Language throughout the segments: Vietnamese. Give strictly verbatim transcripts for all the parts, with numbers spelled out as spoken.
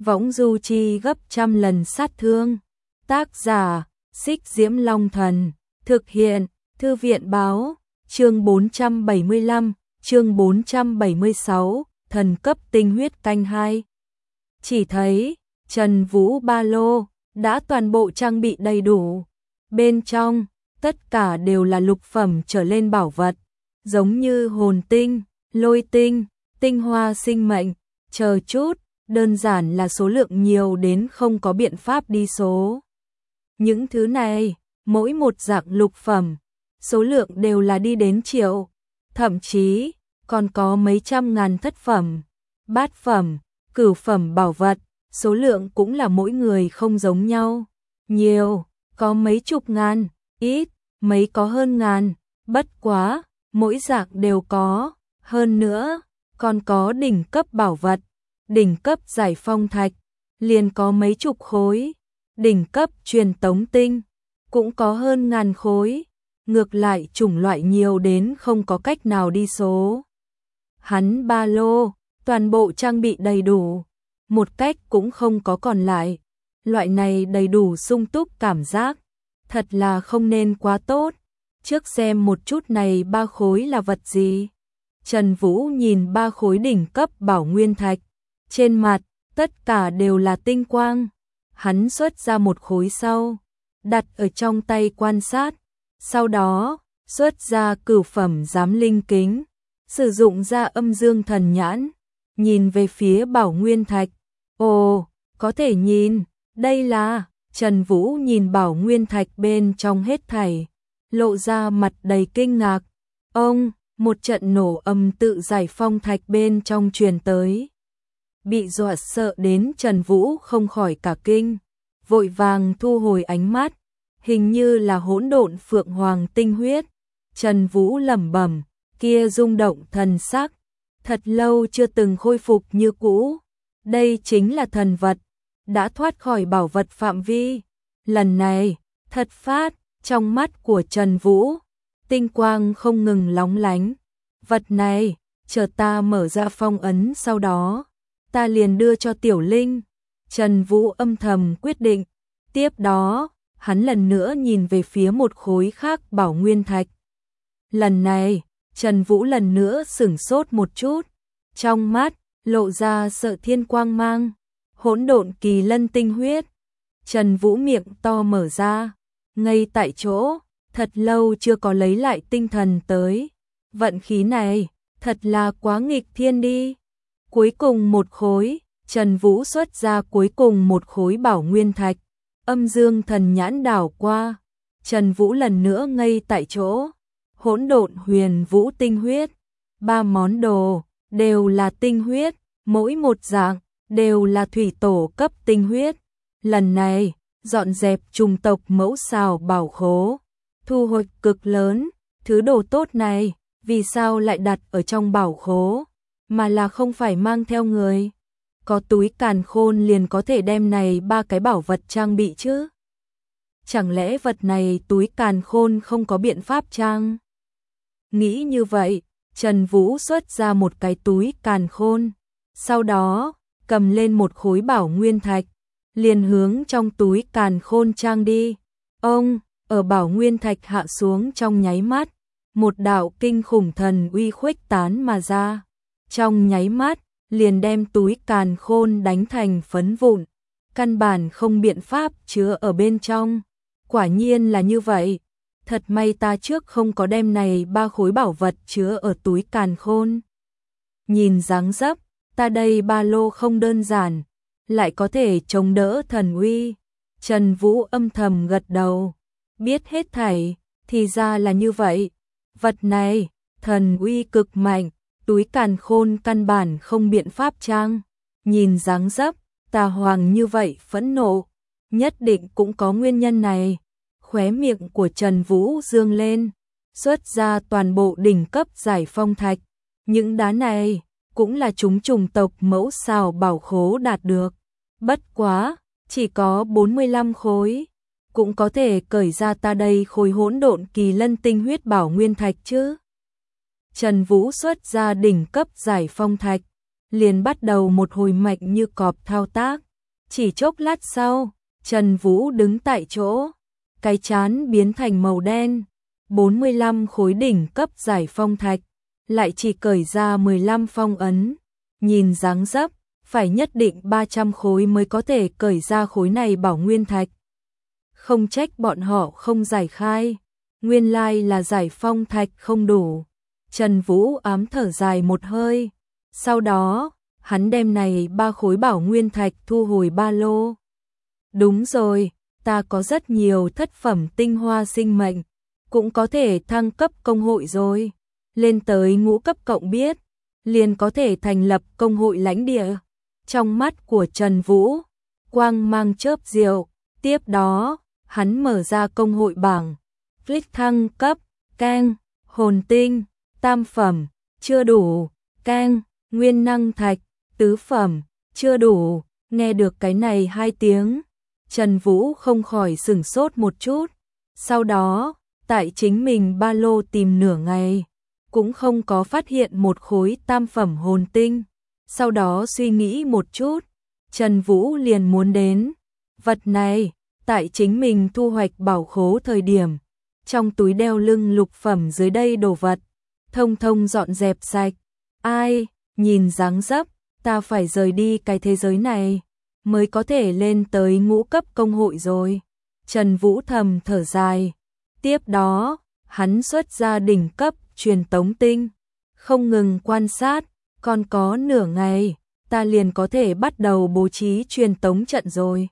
võng du chi gấp trăm lần sát thương. Tác giả, Xích Diễm Long Thần, thực hiện, Thư viện Báo, chương bốn trăm bảy mươi lăm, chương bốn trăm bảy mươi sáu, thần cấp tinh huyết canh hai. Chỉ thấy, Trần Vũ ba lô, đã toàn bộ trang bị đầy đủ. Bên trong, tất cả đều là lục phẩm trở lên bảo vật, giống như hồn tinh, lôi tinh, tinh hoa sinh mệnh, chờ chút, đơn giản là số lượng nhiều đến không có biện pháp đi số. Những thứ này, mỗi một dạng lục phẩm, số lượng đều là đi đến triệu, thậm chí còn có mấy trăm ngàn thất phẩm, bát phẩm, cửu phẩm bảo vật, số lượng cũng là mỗi người không giống nhau. Nhiều, có mấy chục ngàn, ít, mấy có hơn ngàn, bất quá, mỗi dạng đều có, hơn nữa, còn có đỉnh cấp bảo vật, đỉnh cấp giải phong thạch, liền có mấy chục khối, đỉnh cấp truyền tống tinh, cũng có hơn ngàn khối, ngược lại chủng loại nhiều đến không có cách nào đi số. Hắn ba lô, toàn bộ trang bị đầy đủ, một cách cũng không có còn lại, loại này đầy đủ sung túc cảm giác, thật là không nên quá tốt. Trước xem một chút này ba khối là vật gì. Trần Vũ nhìn ba khối đỉnh cấp bảo nguyên thạch, trên mặt, tất cả đều là tinh quang. Hắn xuất ra một khối sau, đặt ở trong tay quan sát, sau đó, xuất ra cửu phẩm giám linh kính, sử dụng ra âm dương thần nhãn, nhìn về phía bảo nguyên thạch. Ồ, có thể nhìn, đây là, Trần Vũ nhìn bảo nguyên thạch bên trong hết thảy, lộ ra mặt đầy kinh ngạc. Ông, một trận nổ âm tự giải phong thạch bên trong truyền tới. Bị dọa sợ đến Trần Vũ không khỏi cả kinh, vội vàng thu hồi ánh mắt, hình như là hỗn độn phượng hoàng tinh huyết. Trần Vũ lẩm bẩm, kia rung động thần sắc, thật lâu chưa từng khôi phục như cũ. Đây chính là thần vật, đã thoát khỏi bảo vật phạm vi. Lần này, thật phát, trong mắt của Trần Vũ, tinh quang không ngừng lóng lánh. Vật này, chờ ta mở ra phong ấn sau đó, ta liền đưa cho Tiểu Linh. Trần Vũ âm thầm quyết định. Tiếp đó, hắn lần nữa nhìn về phía một khối khác bảo nguyên thạch. Lần này, Trần Vũ lần nữa sửng sốt một chút, trong mắt lộ ra sợ thiên quang mang, hỗn độn kỳ lân tinh huyết. Trần Vũ miệng to mở ra, ngay tại chỗ, thật lâu chưa có lấy lại tinh thần tới. Vận khí này, thật là quá nghịch thiên đi. Cuối cùng một khối, Trần Vũ xuất ra cuối cùng một khối bảo nguyên thạch, âm dương thần nhãn đảo qua. Trần Vũ lần nữa ngay tại chỗ, hỗn độn huyền vũ tinh huyết, ba món đồ, đều là tinh huyết, mỗi một dạng, đều là thủy tổ cấp tinh huyết. Lần này, dọn dẹp trùng tộc mẫu xào bảo khố, thu hoạch cực lớn. Thứ đồ tốt này, vì sao lại đặt ở trong bảo khố, mà là không phải mang theo người? Có túi càn khôn liền có thể đem này ba cái bảo vật trang bị chứ? Chẳng lẽ vật này túi càn khôn không có biện pháp trang? Nghĩ như vậy, Trần Vũ xuất ra một cái túi càn khôn, sau đó, cầm lên một khối bảo nguyên thạch, liền hướng trong túi càn khôn trang đi. Ông, ở bảo nguyên thạch hạ xuống trong nháy mắt, một đạo kinh khủng thần uy khuếch tán mà ra. Trong nháy mắt, liền đem túi càn khôn đánh thành phấn vụn, căn bản không biện pháp chứa ở bên trong. Quả nhiên là như vậy, thật may ta trước không có đem này ba khối bảo vật chứa ở túi càn khôn. Nhìn dáng dấp, ta đây ba lô không đơn giản, lại có thể chống đỡ thần uy. Trần Vũ âm thầm gật đầu, biết hết thảy, thì ra là như vậy. Vật này, thần uy cực mạnh, túi càn khôn căn bản không biện pháp trang. Nhìn dáng dấp, Tà Hoàng như vậy phẫn nộ, nhất định cũng có nguyên nhân này. Khóe miệng của Trần Vũ dương lên, xuất ra toàn bộ đỉnh cấp giải phong thạch. Những đá này, cũng là chúng trùng tộc mẫu xào bảo khố đạt được. Bất quá, chỉ có bốn mươi lăm khối, cũng có thể cởi ra ta đây khối hỗn độn kỳ lân tinh huyết bảo nguyên thạch chứ. Trần Vũ xuất ra đỉnh cấp giải phong thạch, liền bắt đầu một hồi mạch như cọp thao tác. Chỉ chốc lát sau, Trần Vũ đứng tại chỗ, cái trán biến thành màu đen, bốn mươi lăm khối đỉnh cấp giải phong thạch, lại chỉ cởi ra mười lăm phong ấn, nhìn dáng dấp, phải nhất định ba trăm khối mới có thể cởi ra khối này bảo nguyên thạch. Không trách bọn họ không giải khai, nguyên lai là giải phong thạch không đủ. Trần Vũ ám thở dài một hơi, sau đó, hắn đem này ba khối bảo nguyên thạch thu hồi ba lô. Đúng rồi, ta có rất nhiều thất phẩm tinh hoa sinh mệnh, cũng có thể thăng cấp công hội rồi. Lên tới ngũ cấp cộng biết, liền có thể thành lập công hội lãnh địa. Trong mắt của Trần Vũ, quang mang chớp diệu, tiếp đó, hắn mở ra công hội bảng. Click thăng cấp, keng, hồn tinh, tam phẩm, chưa đủ, keng, nguyên năng thạch, tứ phẩm, chưa đủ. Nghe được cái này hai tiếng, Trần Vũ không khỏi sửng sốt một chút. Sau đó, tại chính mình ba lô tìm nửa ngày, cũng không có phát hiện một khối tam phẩm hồn tinh. Sau đó suy nghĩ một chút, Trần Vũ liền muốn đến. Vật này, tại chính mình thu hoạch bảo khố thời điểm, trong túi đeo lưng lục phẩm dưới đây đồ vật, thông thông dọn dẹp sạch. Ai, nhìn dáng dấp, ta phải rời đi cái thế giới này, mới có thể lên tới ngũ cấp công hội rồi. Trần Vũ thầm thở dài. Tiếp đó, hắn xuất ra đỉnh cấp truyền tống tinh, không ngừng quan sát, còn có nửa ngày, ta liền có thể bắt đầu bố trí truyền tống trận rồi.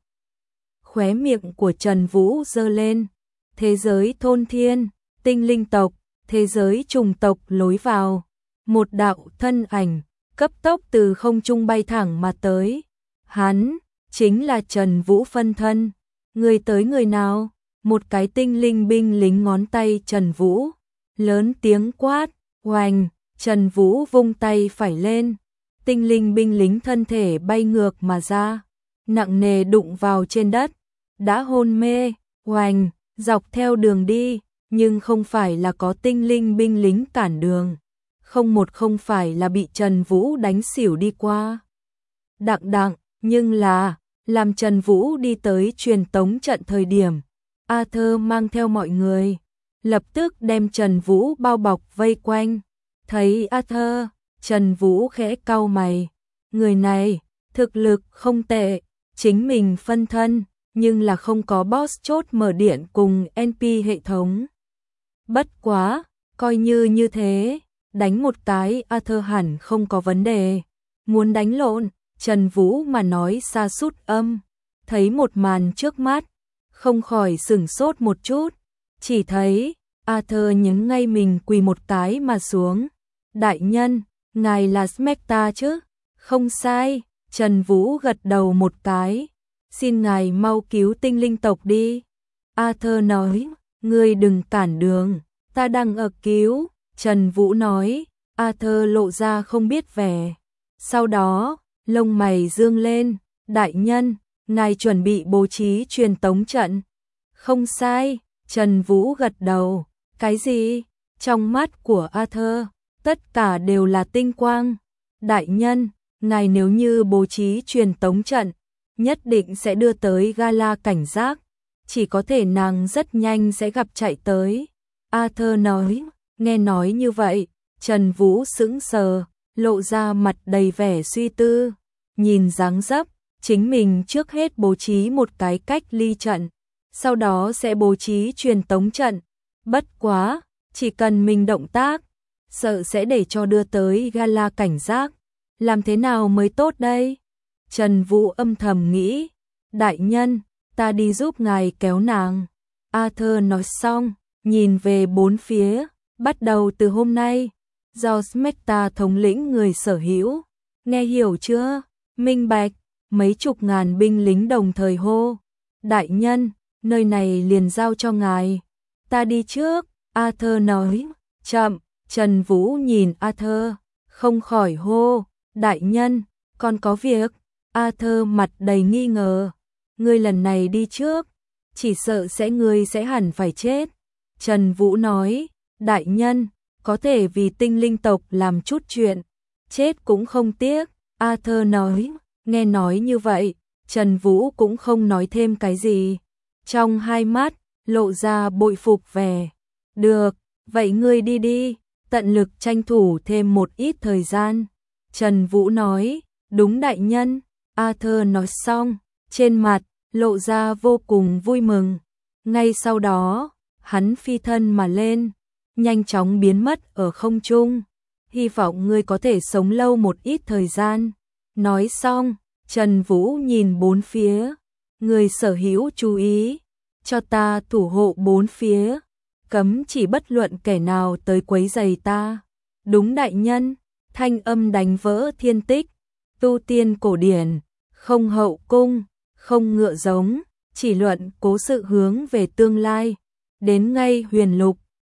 Khóe miệng của Trần Vũ giơ lên, thế giới thôn thiên, tinh linh tộc, thế giới trùng tộc lối vào, một đạo thân ảnh, cấp tốc từ không trung bay thẳng mà tới. Hắn, chính là Trần Vũ phân thân. Người tới người nào? Một cái tinh linh binh lính ngón tay Trần Vũ, lớn tiếng quát, oành, Trần Vũ vung tay phải lên, tinh linh binh lính thân thể bay ngược mà ra, nặng nề đụng vào trên đất, đã hôn mê, oành, dọc theo đường đi, nhưng không phải là có tinh linh binh lính cản đường, không một không phải là bị Trần Vũ đánh xỉu đi qua. Đặng đặng, nhưng là, làm Trần Vũ đi tới truyền tống trận thời điểm, Arthur mang theo mọi người, lập tức đem Trần Vũ bao bọc vây quanh. Thấy Arthur, Trần Vũ khẽ cau mày, người này, thực lực không tệ, chính mình phân thân, nhưng là không có boss chốt mở điện cùng en pê hệ thống. Bất quá, coi như như thế, đánh một cái Arthur hẳn không có vấn đề. Muốn đánh lộn, Trần Vũ mà nói xa sút âm, thấy một màn trước mắt, không khỏi sửng sốt một chút, chỉ thấy Arthur nhấn ngay mình quỳ một cái mà xuống. Đại nhân, ngài là Smecta chứ? Không sai, Trần Vũ gật đầu một cái. Xin ngài mau cứu tinh linh tộc đi. Arthur nói, ngươi đừng cản đường, ta đang ở cứu. Trần Vũ nói, Arthur lộ ra không biết vẻ. Sau đó, lông mày dương lên, đại nhân, ngài chuẩn bị bố trí truyền tống trận. Không sai, Trần Vũ gật đầu. Cái gì? Trong mắt của Arthur, tất cả đều là tinh quang. Đại nhân, ngài nếu như bố trí truyền tống trận, nhất định sẽ đưa tới Gala cảnh giác. Chỉ có thể nàng rất nhanh sẽ gặp chạy tới. Arthur nói, nghe nói như vậy, Trần Vũ sững sờ, lộ ra mặt đầy vẻ suy tư. Nhìn dáng dấp, chính mình trước hết bố trí một cái cách ly trận, sau đó sẽ bố trí truyền tống trận. Bất quá, chỉ cần mình động tác, sợ sẽ để cho đưa tới Gala cảnh giác. Làm thế nào mới tốt đây? Trần Vũ âm thầm nghĩ. Đại nhân, ta đi giúp ngài kéo nàng. Arthur nói xong, nhìn về bốn phía, bắt đầu từ hôm nay, do Smecta thống lĩnh người sở hữu. Nghe hiểu chưa? Minh bạch, mấy chục ngàn binh lính đồng thời hô. Đại nhân, nơi này liền giao cho ngài. Ta đi trước, Arthur nói. Chậm, Trần Vũ nhìn Arthur, không khỏi hô. Đại nhân, còn có việc. Arthur mặt đầy nghi ngờ. Ngươi lần này đi trước, chỉ sợ sẽ ngươi sẽ hẳn phải chết. Trần Vũ nói, đại nhân, có thể vì tinh linh tộc làm chút chuyện, chết cũng không tiếc. Arthur nói, nghe nói như vậy, Trần Vũ cũng không nói thêm cái gì, trong hai mắt lộ ra bội phục vẻ. Được, vậy ngươi đi đi, tận lực tranh thủ thêm một ít thời gian. Trần Vũ nói, đúng đại nhân. Arthur nói xong, trên mặt lộ ra vô cùng vui mừng. Ngay sau đó, hắn phi thân mà lên, nhanh chóng biến mất ở không trung. Hy vọng ngươi có thể sống lâu một ít thời gian. Nói xong, Trần Vũ nhìn bốn phía. Người sở hữu chú ý, cho ta thủ hộ bốn phía. Cấm chỉ bất luận kẻ nào tới quấy rầy ta. Đúng đại nhân, thanh âm đánh vỡ thiên tích. Tu tiên cổ điển, không hậu cung, không ngựa giống, chỉ luận cố sự hướng về tương lai. Đến ngay huyền lục,